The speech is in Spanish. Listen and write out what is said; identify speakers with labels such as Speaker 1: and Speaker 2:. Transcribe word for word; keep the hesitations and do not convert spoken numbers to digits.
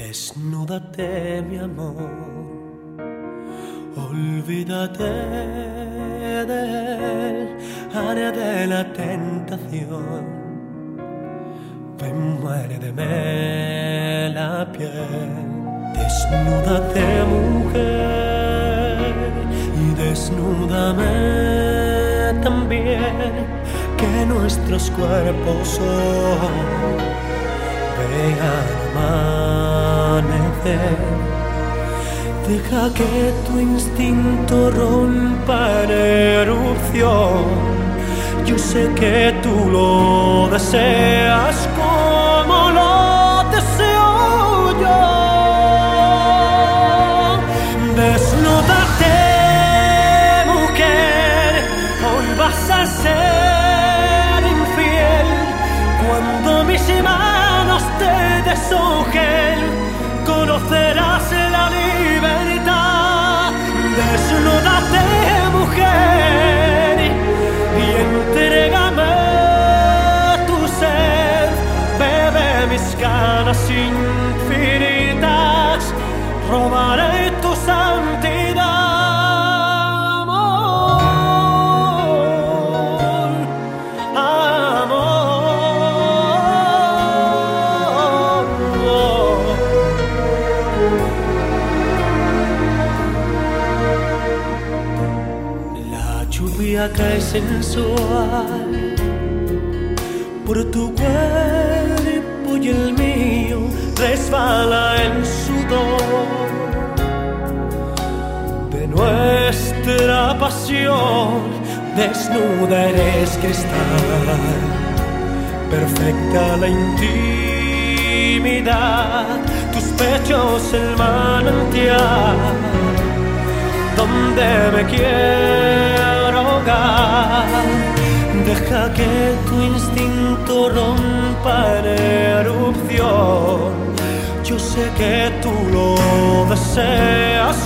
Speaker 1: Desnúdate, mi amor, olvídate de él, área de la tentación. Ven, muérdeme la piel. Desnúdate, mujer, y desnúdame también, que nuestros cuerpos son vean amanecer. Deja que tu instinto rompa en erupción. Yo sé que tú lo deseas como lo deseo yo. Desnúdate, mujer, hoy vas a ser infiel cuando mis manos te deshojen. Conocerás la libertad. Desnúdate, mujer, y entrégame tu sed. Bebe mis ganas infinitas, robaré tu santidad. Cae sensual por tu cuerpo y el mío resbala en sudor de nuestra pasión. Desnuda eres cristal, perfecta la intimidad, tus pechos el manantial donde me quiero ahogar. Deja que tu instinto rompa en erupción. Yo sé que tú lo deseas